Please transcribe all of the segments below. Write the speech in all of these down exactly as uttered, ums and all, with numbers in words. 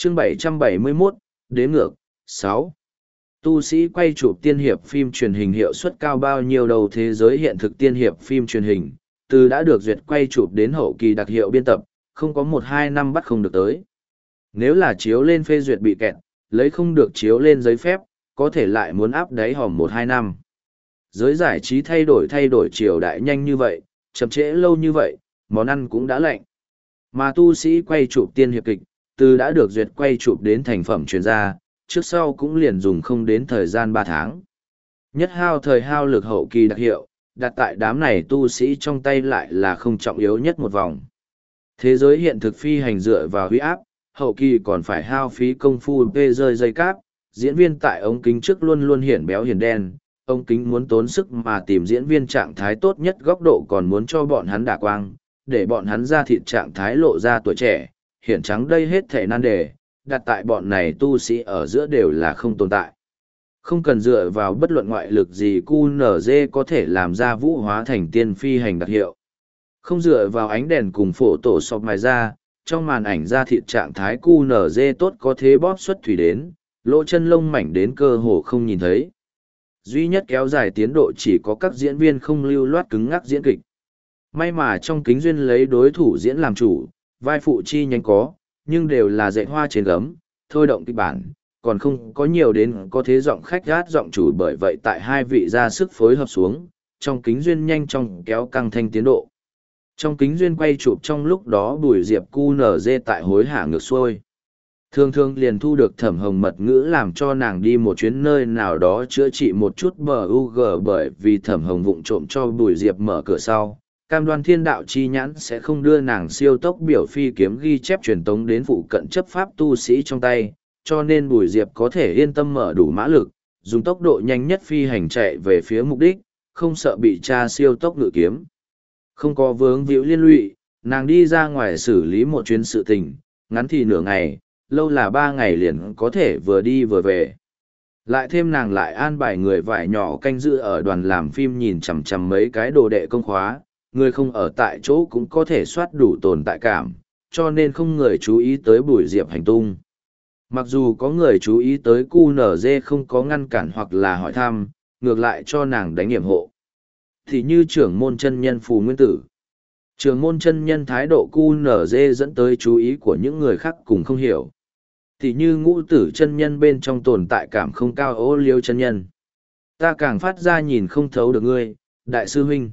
chương bảy trăm bảy mươi mốt, đếm ngược, sáu. Tu sĩ quay chụp tiên hiệp phim truyền hình hiệu suất cao bao nhiêu đầu thế giới hiện thực tiên hiệp phim truyền hình, từ đã được duyệt quay chụp đến hậu kỳ đặc hiệu biên tập, không có một hai năm bắt không được tới. Nếu là chiếu lên phê duyệt bị kẹt, lấy không được chiếu lên giấy phép, có thể lại muốn áp đáy hòm một hai năm. Giới giải trí thay đổi thay đổi triều đại nhanh như vậy, chậm trễ lâu như vậy, món ăn cũng đã lạnh. Mà tu sĩ quay chụp tiên hiệp kịch, từ đã được duyệt quay chụp đến thành phẩm truyền ra, trước sau cũng liền dùng không đến thời gian ba tháng. Nhất hao thời hao lực hậu kỳ đặc hiệu, đặt tại đám này tu sĩ trong tay lại là không trọng yếu nhất một vòng. Thế giới hiện thực phi hành dựa vào huy áp, hậu kỳ còn phải hao phí công phu vê rơi dây cáp, diễn viên tại ống kính trước luôn luôn hiển béo hiển đen, ống kính muốn tốn sức mà tìm diễn viên trạng thái tốt nhất góc độ còn muốn cho bọn hắn đả quang, để bọn hắn ra thịt trạng thái lộ ra tuổi trẻ, hiển trắng đây hết thể nan đề, đặt tại bọn này tu sĩ ở giữa đều là không tồn tại. Không cần dựa vào bất luận ngoại lực gì cu nở dê có thể làm ra vũ hóa thành tiên phi hành đặc hiệu. Không dựa vào ánh đèn cùng phổ tổ sọp mài ra, trong màn ảnh ra thịt trạng thái cu nở dê tốt có thế bóp xuất thủy đến, lỗ chân lông mảnh đến cơ hồ không nhìn thấy. Duy nhất kéo dài tiến độ chỉ có các diễn viên không lưu loát cứng ngắc diễn kịch. May mà trong kính duyên lấy đối thủ diễn làm chủ, vai phụ chi nhánh có, nhưng đều là dạy hoa trên gấm, thôi động kịch bản, còn không có nhiều đến có thế giọng khách gát giọng chủ, bởi vậy tại hai vị ra sức phối hợp xuống, trong kính duyên nhanh chóng kéo căng thanh tiến độ. Trong kính duyên quay chụp trong lúc đó Bùi Diệp cu nở dê tại hối hả ngược xuôi. Thường thường liền thu được Thẩm Hồng mật ngữ làm cho nàng đi một chuyến nơi nào đó chữa trị một chút bờ u gờ, bởi vì Thẩm Hồng vụng trộm cho Bùi Diệp mở cửa sau. Cam đoan thiên đạo chi nhãn sẽ không đưa nàng siêu tốc biểu phi kiếm ghi chép truyền tống đến phụ cận chấp pháp tu sĩ trong tay, cho nên Bùi Diệp có thể yên tâm mở đủ mã lực, dùng tốc độ nhanh nhất phi hành chạy về phía mục đích, không sợ bị tra siêu tốc ngự kiếm. Không có vướng víu liên lụy, nàng đi ra ngoài xử lý một chuyến sự tình, ngắn thì nửa ngày, lâu là ba ngày liền có thể vừa đi vừa về. Lại thêm nàng lại an bài người vải nhỏ canh giữ ở đoàn làm phim nhìn chằm chằm mấy cái đồ đệ công khóa, người không ở tại chỗ cũng có thể soát đủ tồn tại cảm, cho nên không người chú ý tới Bùi Diệp hành tung. Mặc dù có người chú ý tới cu nở dê không có ngăn cản hoặc là hỏi thăm, ngược lại cho nàng đánh nghiệm hộ. Thì như trưởng môn chân nhân Phù Nguyên Tử. Trưởng môn chân nhân thái độ cu nở dê dẫn tới chú ý của những người khác cùng không hiểu. Thì như ngũ tử chân nhân bên trong tồn tại cảm không cao Ô Liếu chân nhân. Ta càng phát ra nhìn không thấu được ngươi, đại sư huynh.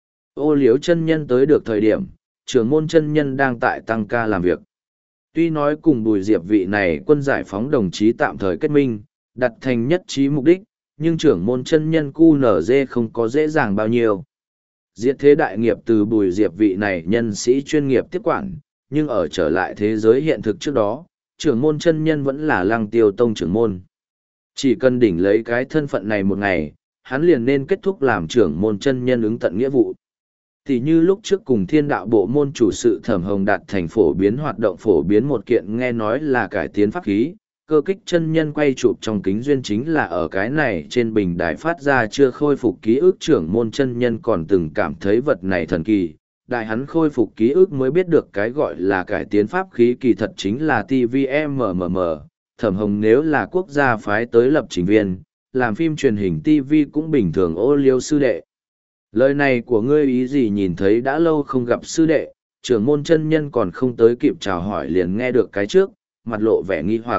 Ô Liếu chân nhân tới được thời điểm, trưởng môn chân nhân đang tại tăng ca làm việc. Tuy nói cùng Bùi Diệp vị này quân giải phóng đồng chí tạm thời kết minh, đặt thành nhất trí mục đích, nhưng trưởng môn chân nhân cu nở dê không có dễ dàng bao nhiêu. Diệt thế đại nghiệp từ Bùi Diệp vị này nhân sĩ chuyên nghiệp tiếp quản, nhưng ở trở lại thế giới hiện thực trước đó, trưởng môn chân nhân vẫn là Lăng Tiêu Tông trưởng môn. Chỉ cần đỉnh lấy cái thân phận này một ngày, hắn liền nên kết thúc làm trưởng môn chân nhân ứng tận nghĩa vụ. Thì như lúc trước cùng thiên đạo bộ môn chủ sự Thẩm Hồng đạt thành phổ biến hoạt động phổ biến một kiện nghe nói là cải tiến pháp khí, cơ kích chân nhân quay chụp trong kính duyên chính là ở cái này trên bình đài phát ra chưa khôi phục ký ức, trưởng môn chân nhân còn từng cảm thấy vật này thần kỳ. Đại hắn khôi phục ký ức mới biết được cái gọi là cải tiến pháp khí kỳ thật chính là tê vê em em em. Thẩm Hồng nếu là quốc gia phái tới lập trình viên, làm phim truyền hình ti vi cũng bình thường. Ô Liêu sư đệ. Lời này của ngươi ý gì? Nhìn thấy đã lâu không gặp sư đệ, trưởng môn chân nhân còn không tới kịp chào hỏi liền nghe được cái trước, mặt lộ vẻ nghi hoặc.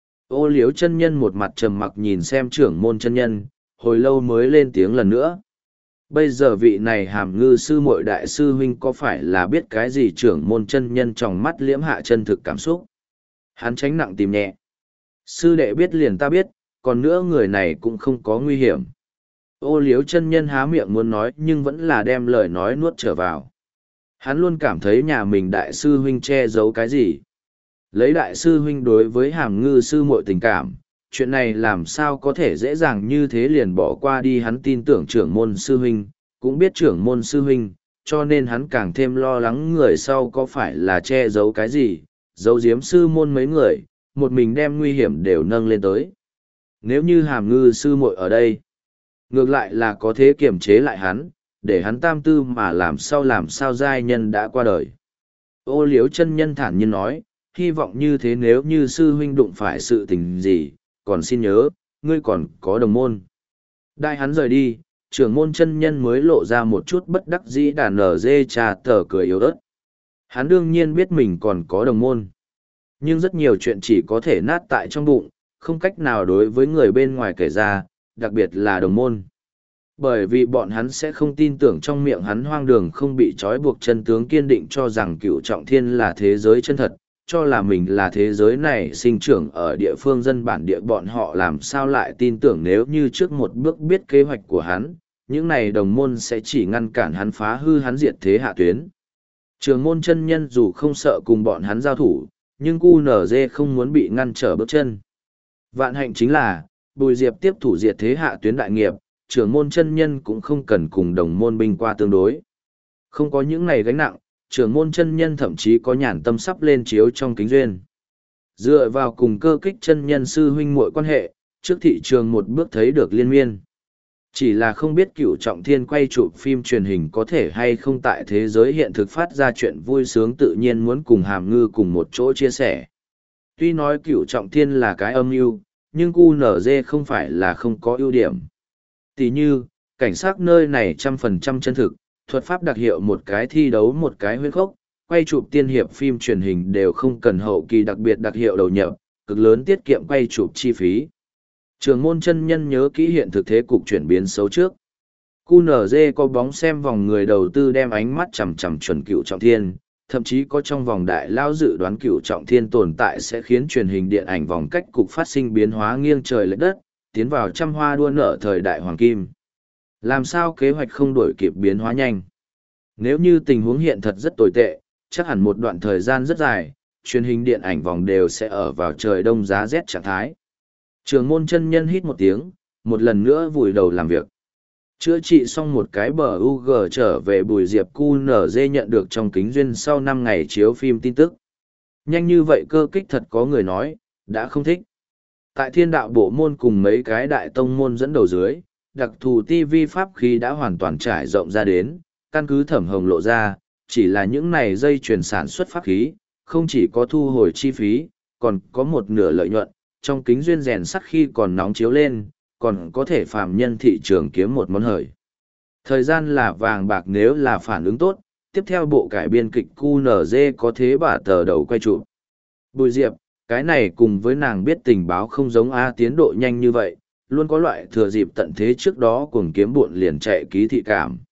Ô Liếu chân nhân một mặt trầm mặc nhìn xem trưởng môn chân nhân, hồi lâu mới lên tiếng lần nữa. Bây giờ vị này Hàm Ngư sư muội đại sư huynh có phải là biết cái gì? Trưởng môn chân nhân trong mắt liễm hạ chân thực cảm xúc. Hắn tránh nặng tìm nhẹ. Sư đệ biết liền ta biết, còn nữa người này cũng không có nguy hiểm. Ô Liếu chân nhân há miệng muốn nói nhưng vẫn là đem lời nói nuốt trở vào. Hắn luôn cảm thấy nhà mình đại sư huynh che giấu cái gì. Lấy đại sư huynh đối với Hàm Ngư sư muội tình cảm, chuyện này làm sao có thể dễ dàng như thế liền bỏ qua đi. Hắn tin tưởng trưởng môn sư huynh, cũng biết trưởng môn sư huynh, cho nên hắn càng thêm lo lắng người sau có phải là che giấu cái gì, giấu giếm sư môn mấy người, một mình đem nguy hiểm đều nâng lên tới. Nếu như Hàm Ngư sư muội ở đây, ngược lại là có thế kiềm chế lại hắn, để hắn tam tư mà làm sao làm sao giai nhân đã qua đời. Ô Liếu chân nhân thản nhiên nói, hy vọng như thế nếu như sư huynh đụng phải sự tình gì, còn xin nhớ, ngươi còn có đồng môn. Đại hắn rời đi, trưởng môn chân nhân mới lộ ra một chút bất đắc dĩ đàn nở dê trà tờ cười yếu ớt. Hắn đương nhiên biết mình còn có đồng môn. Nhưng rất nhiều chuyện chỉ có thể nát tại trong bụng, không cách nào đối với người bên ngoài kể ra, đặc biệt là đồng môn. Bởi vì bọn hắn sẽ không tin tưởng trong miệng hắn hoang đường không bị trói buộc chân tướng kiên định cho rằng cựu trọng thiên là thế giới chân thật, cho là mình là thế giới này sinh trưởng ở địa phương dân bản địa bọn họ làm sao lại tin tưởng nếu như trước một bước biết kế hoạch của hắn, những này đồng môn sẽ chỉ ngăn cản hắn phá hư hắn diệt thế hạ tuyến. Trường môn chân nhân dù không sợ cùng bọn hắn giao thủ, nhưng cu nở dê không muốn bị ngăn trở bước chân. Vạn hạnh chính là, Bùi Diệp tiếp thủ diệt thế hạ tuyến đại nghiệp, trưởng môn chân nhân cũng không cần cùng đồng môn binh qua tương đối. Không có những này gánh nặng, trưởng môn chân nhân thậm chí có nhàn tâm sắp lên chiếu trong kính duyên. Dựa vào cùng cơ kích chân nhân sư huynh muội quan hệ, trước thị trường một bước thấy được liên miên. Chỉ là không biết cựu trọng thiên quay chụp phim truyền hình có thể hay không tại thế giới hiện thực phát ra chuyện vui sướng tự nhiên muốn cùng hàm ngư cùng một chỗ chia sẻ. Tuy nói cựu trọng thiên là cái âm mưu, nhưng cu nở dê không phải là không có ưu điểm. Tỷ như, cảnh sát nơi này trăm phần trăm chân thực, thuật pháp đặc hiệu một cái thi đấu một cái huyết khốc, quay chụp tiên hiệp phim truyền hình đều không cần hậu kỳ đặc biệt đặc hiệu đầu nhập, cực lớn tiết kiệm quay chụp chi phí. Trường môn chân nhân nhớ kỹ hiện thực thế cục chuyển biến xấu trước. cu en giê có bóng xem vòng người đầu tư đem ánh mắt chằm chằm chuẩn cựu trọng thiên, thậm chí có trong vòng đại lao dự đoán cựu trọng thiên tồn tại sẽ khiến truyền hình điện ảnh vòng cách cục phát sinh biến hóa nghiêng trời lệch đất, tiến vào trăm hoa đua nở thời đại hoàng kim. Làm sao kế hoạch không đổi kịp biến hóa nhanh? Nếu như tình huống hiện thật rất tồi tệ, chắc hẳn một đoạn thời gian rất dài, truyền hình điện ảnh vòng đều sẽ ở vào trời đông giá rét trạng thái. Trường môn chân nhân hít một tiếng, một lần nữa vùi đầu làm việc. Chữa trị xong một cái bờ u giê trở về Bùi Diệp cu en giê nhận được trong kính duyên sau năm ngày chiếu phim tin tức. Nhanh như vậy cơ kích thật có người nói, đã không thích. Tại thiên đạo bộ môn cùng mấy cái đại tông môn dẫn đầu dưới, đặc thù ti vi pháp khí đã hoàn toàn trải rộng ra đến, căn cứ thẩm hồng lộ ra, chỉ là những này dây chuyển sản xuất pháp khí, không chỉ có thu hồi chi phí, còn có một nửa lợi nhuận, trong kính duyên rèn sắt khi còn nóng chiếu lên, còn có thể phàm nhân thị trường kiếm một món hời. Thời gian là vàng bạc nếu là phản ứng tốt, tiếp theo bộ cải biên kịch cu en giê có thế bả tờ đầu quay chụp. Bùi Diệp, cái này cùng với nàng biết tình báo không giống A tiến độ nhanh như vậy, luôn có loại thừa dịp tận thế trước đó cuồng kiếm buộn liền chạy ký thị cảm.